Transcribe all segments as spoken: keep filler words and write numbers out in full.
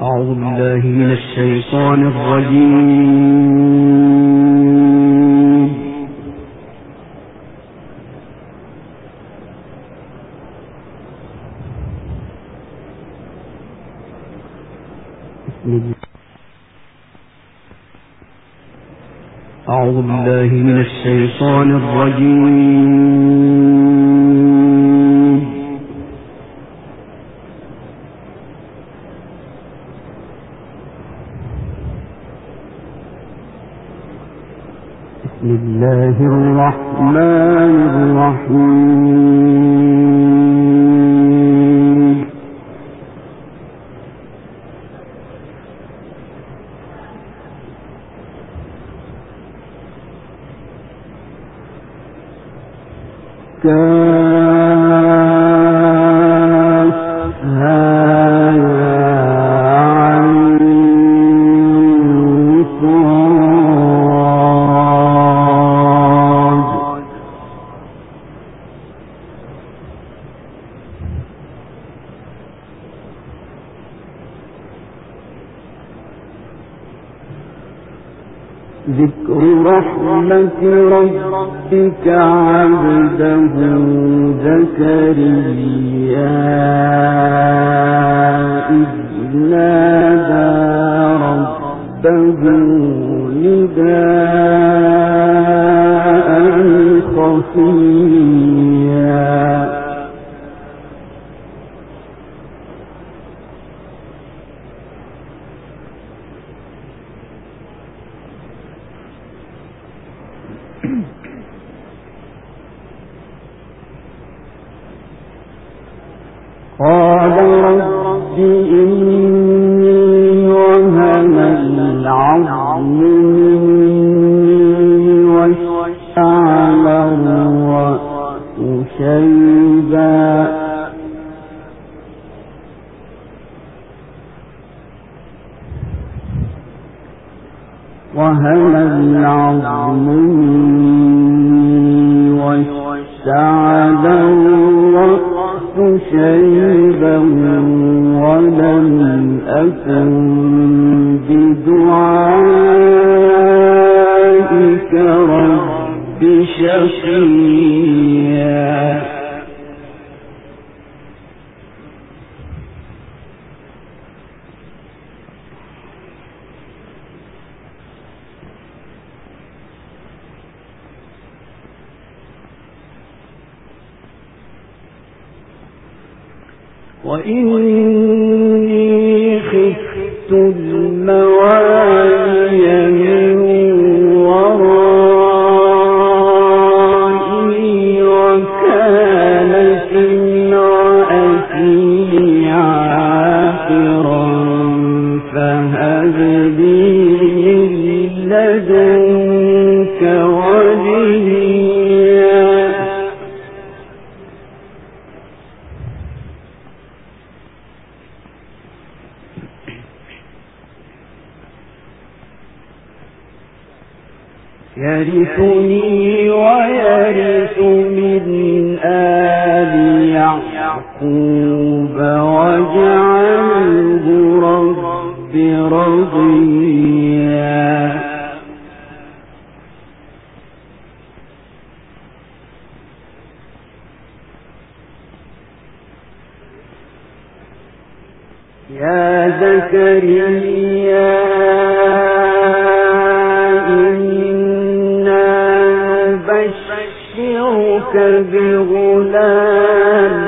أعوذ بالله من الشيطان الرجيم. أعوذ بالله من الشيطان الرجيم. بسم الله الرحمن الرحيم. ذكر رحمة ربك عبده زكريا إذ نادى ربه نداء خفيا قال رب إني وهن العظم مني واشتعل الرأس شيبا وهن العظم مني واشتعل الرأس شيبا ولم أكن بدعائك رب شقيا وإني خفت الموالي من ورائي وكانت امرأتي عاقرا فهب لي من لدنك وليا يرثني ويرث من آل يعقوب واجعله رب رضيا يا زكريا بغلام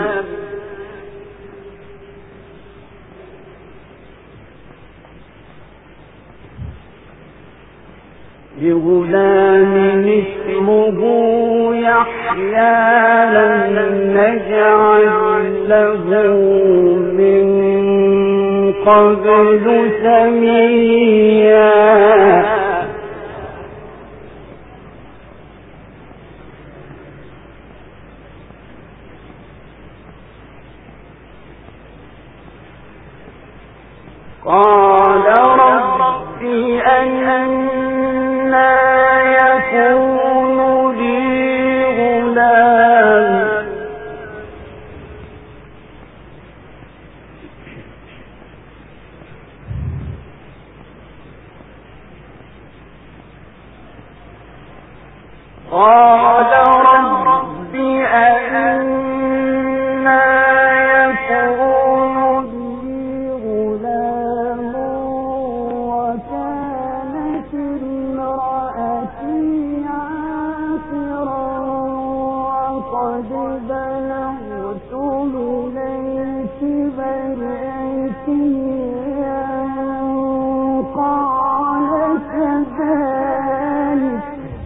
بغلام اسمه يحيى لم نجعل له من قبل سميا قال رب أنى يكون لي غلام قال رب أنا يكون لي غلام وكانت امرأتي عاقرا وقد بلغت من الكبر عتيا قال كذلك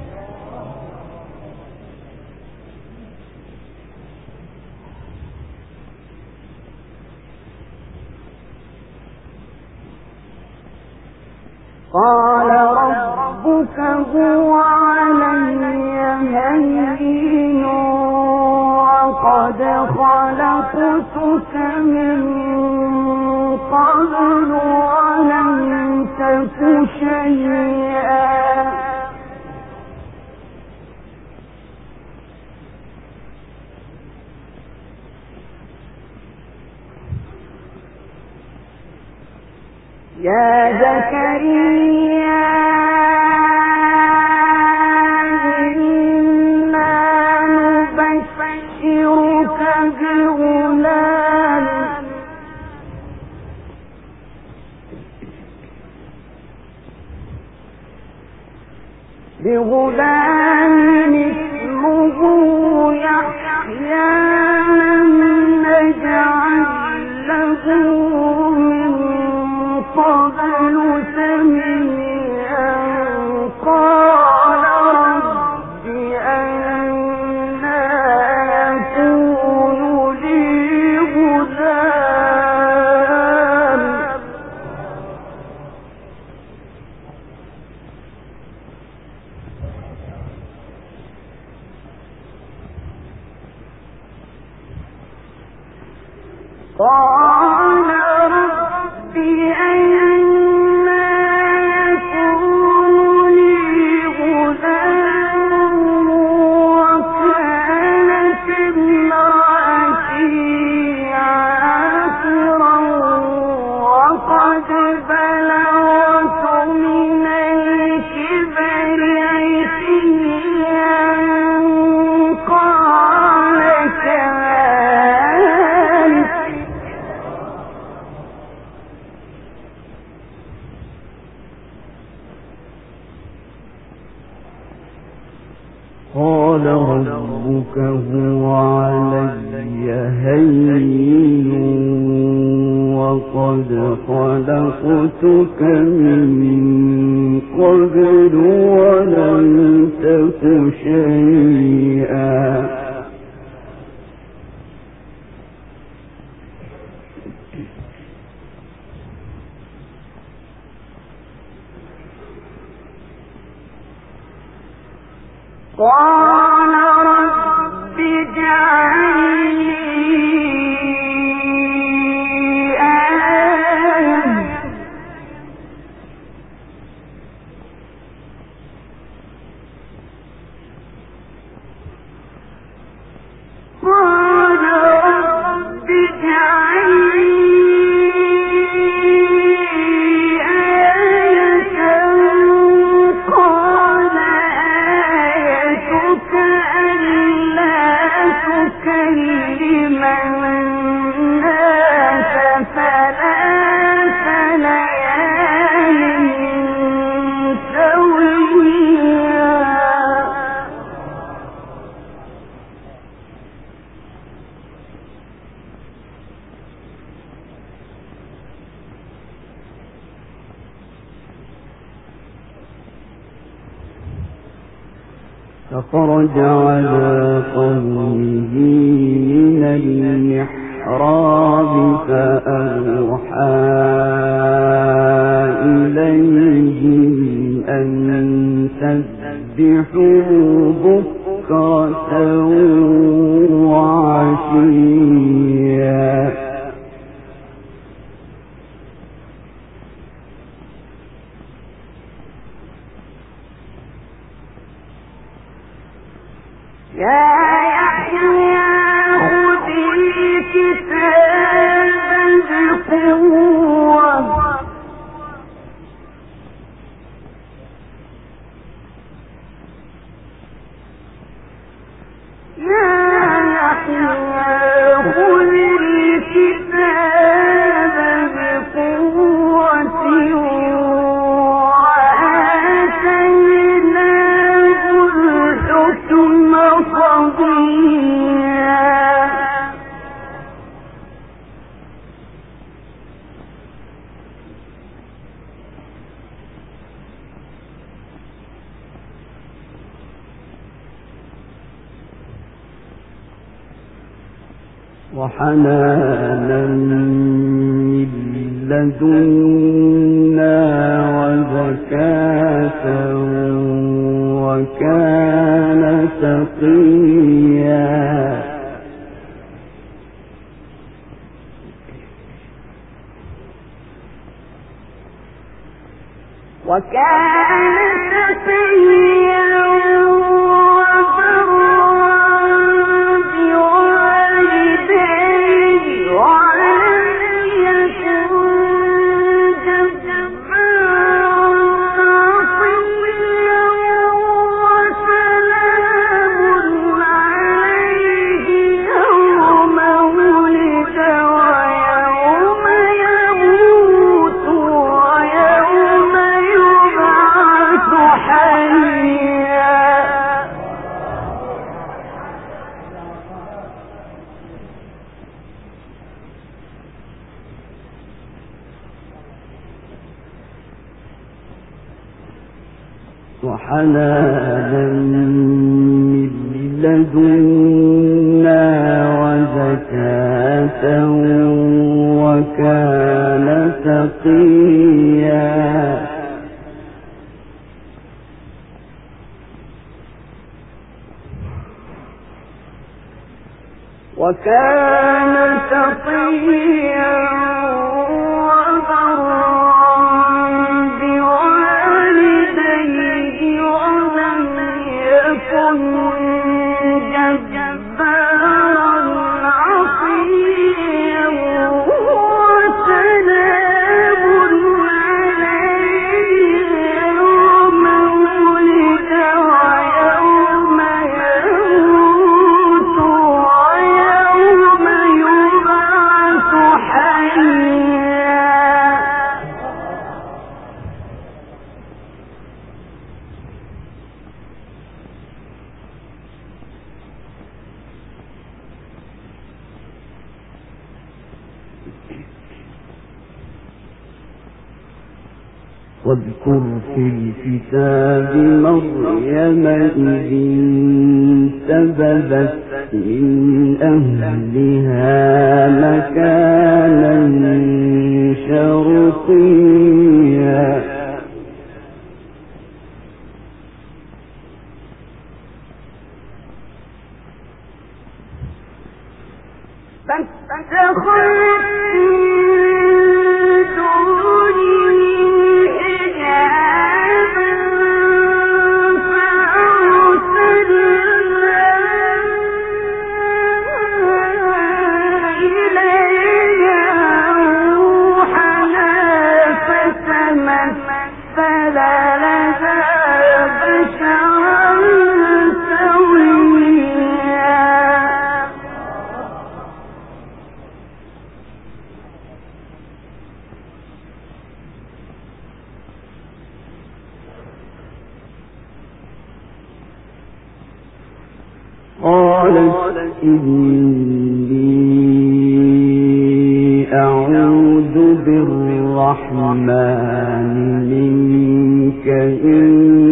قال ربك هو علي هين وقد خلقتك من قبل ولم تك شيئا يا زكريا إنا نبشرك بغلام بغلام اسمه يحيى نجعل له قبل سميعا قال رب أنى يكون لي غلام قال رب أنى يكون لي غلام وكانت امرأتي عاقرا وقد بلغت من الكبر عتيا قال كذلك قال ربك هو علي هين وقد خلقتك من قبل ولم تك شيئا قال رب اجعل لي آية قال رب اجعل لي كلم الناس ثلاث ليال سويا فخرج على قومه من المحراب فأوحى إليهم أن سبحوا بكرة وعشيا يا يحيى خذ الكتاب بقوة وحنانا من لدنا وزكاة وكان تقيا وكان تقيا وحنانا من لدنا وزكاة وكان تقيا وكان تقيا واذكر في الكتاب مريم إذ انتبذت من أهلها مكانا شرقيا قالت إني أعوذ بالرحمن منك إن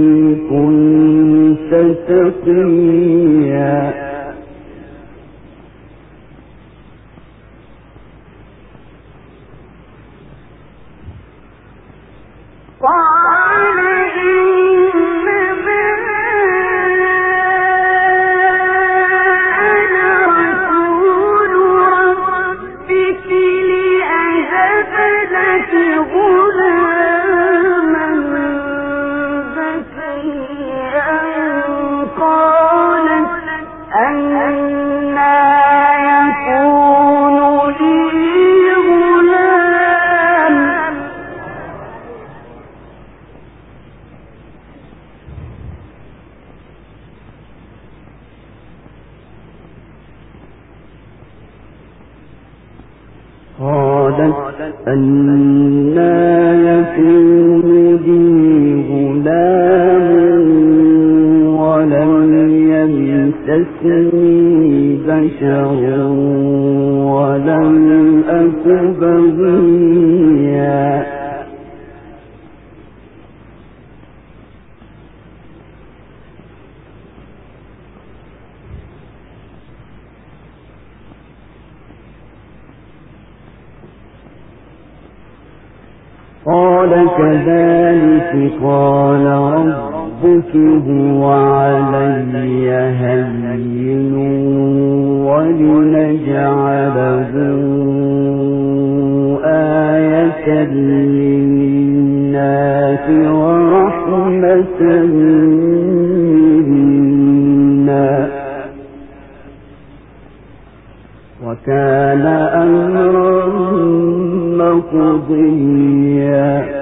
كنت تقيا أنى يكون لي غلام ولم يمسسني بشر ولم أك بغيا قال كذلك قال ربك هو علي هين ولنجعله آية للناس ورحمة منا وكان أمرا مقضيا